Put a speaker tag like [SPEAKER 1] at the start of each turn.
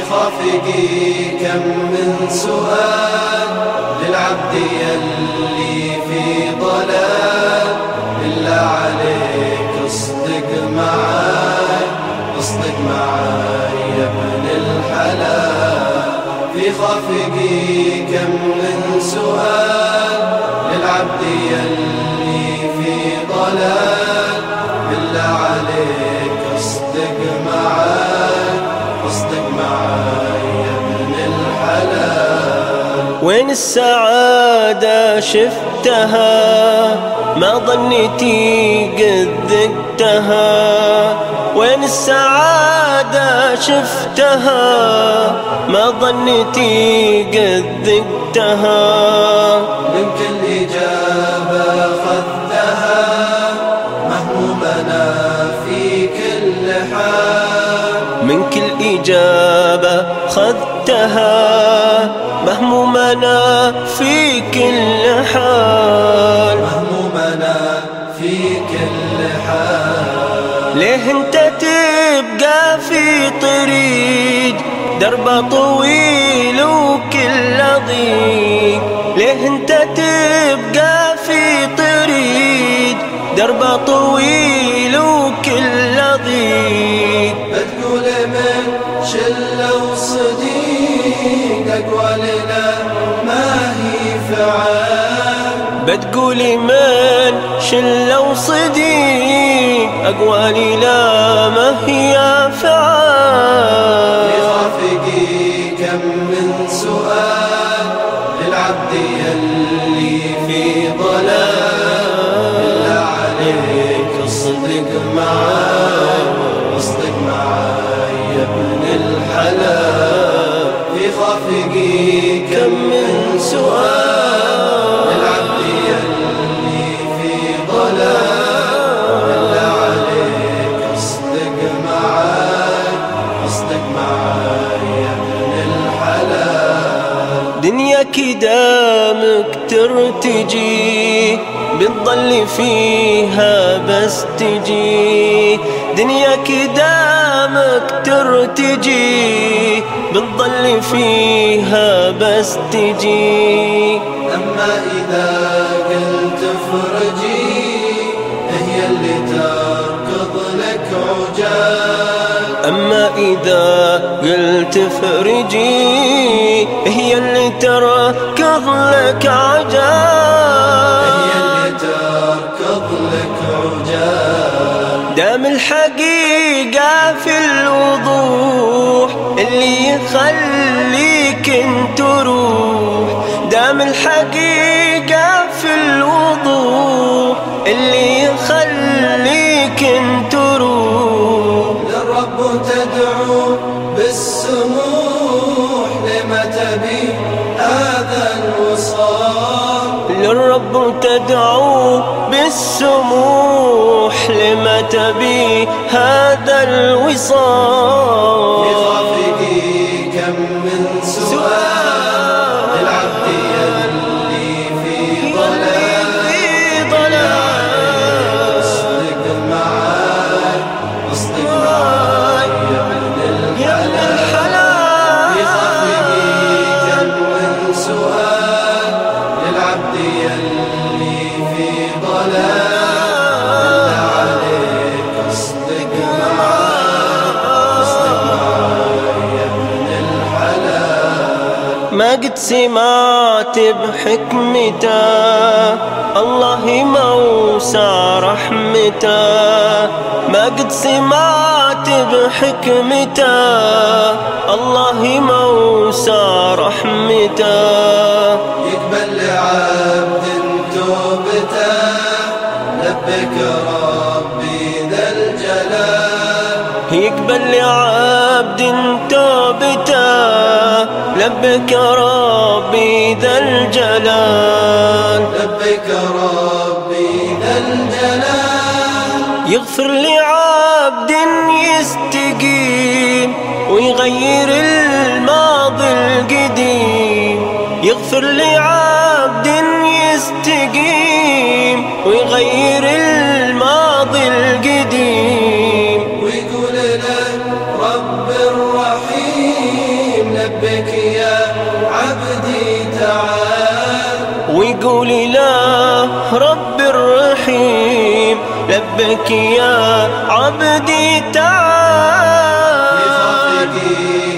[SPEAKER 1] خافقي كم من سؤال للعبد يلي في ضلال، بالله عليك اصدق معاي، اصدق معاي يا ابن الحلال. في خافقي كم من سؤال للعبد يلي في ضلال، بالله عليك اصدق معاي، اصدق معاي يا ابن الحلال.
[SPEAKER 2] وين السعادة شفتها ما ظنيتي قد ذقتها، وين السعادة شفتها ما ظنيتي قد ذقتها.
[SPEAKER 1] من كل إجابة أخذتها مهمومنا في كل حال،
[SPEAKER 2] من كل إجابة خذتها مهمومنا في كل حال،
[SPEAKER 1] مهمومنا في كل حال.
[SPEAKER 2] ليه انت تبقى في طريق دربه طويل وكل ضيق، ليه انت تبقى في طريق دربه طويل وكل ضيق.
[SPEAKER 1] بتقول من شلة وصديق أقوالنا ما هي فعال،
[SPEAKER 2] بتقولي من شلة وصديق أقوالي لا ما هي فعال.
[SPEAKER 1] في خافقي كم من سؤال للعبد يلي في ضلال، بالله عليك اصدق معاي، اصدق معاي يا ابن الحلال. في خافقي كم من سؤال للعبد يلي في ضلال، بالله عليك اصدق معاي، اصدق معاي يا ابن الحلال.
[SPEAKER 2] دنيا كدامك ترتجي بتضل فيها بس تجي، دنيا كدامك ترتجي بتضل فيها بس تجي.
[SPEAKER 1] أما إذا قلت فرجي هي اللي تركض لك عجال،
[SPEAKER 2] أما إذا قلت فرجي هي اللي تركض لك عجال،
[SPEAKER 1] هي اللي تركض لك عجال.
[SPEAKER 2] دام الحقيقة في الوضوح اللي يخليك انت تروح، دام الحقيقة في الوضوح اللي يخليك انت تروح.
[SPEAKER 1] للرب تدعو بالسموح لما تبي هذا الوصال،
[SPEAKER 2] للرب تدعو بالسموح لما تبي هذا الوصال.
[SPEAKER 1] في خافقي كم من سؤال للعبد يلي في ضلال، اصدق معاي، اصدق معاي يا ابن الحلال. في خافقي كم من سؤال للعبد يلي في ضلال، بالله عليك اصدق معاي، اصدق معاي يا ابن الحلال.
[SPEAKER 2] ما قد سمعت بحكمته الله موسع رحمته، ما قد سمعت بحكمته الله موسع رحمته.
[SPEAKER 1] يقبل لعبد توبته لبك ربي ذا الجلال،
[SPEAKER 2] يقبل لعبد توبته لبك ربي ذا الجلال،
[SPEAKER 1] لبك ربي ذا الجلال.
[SPEAKER 2] يغفر لعبد يستقيم ويغير الماضي القديم، يغفر لعبد يستقيم ويغير الماضي القديم.
[SPEAKER 1] ويقول لك رب الرحيم
[SPEAKER 2] لبك يا عبدي تعال.
[SPEAKER 1] في خفقي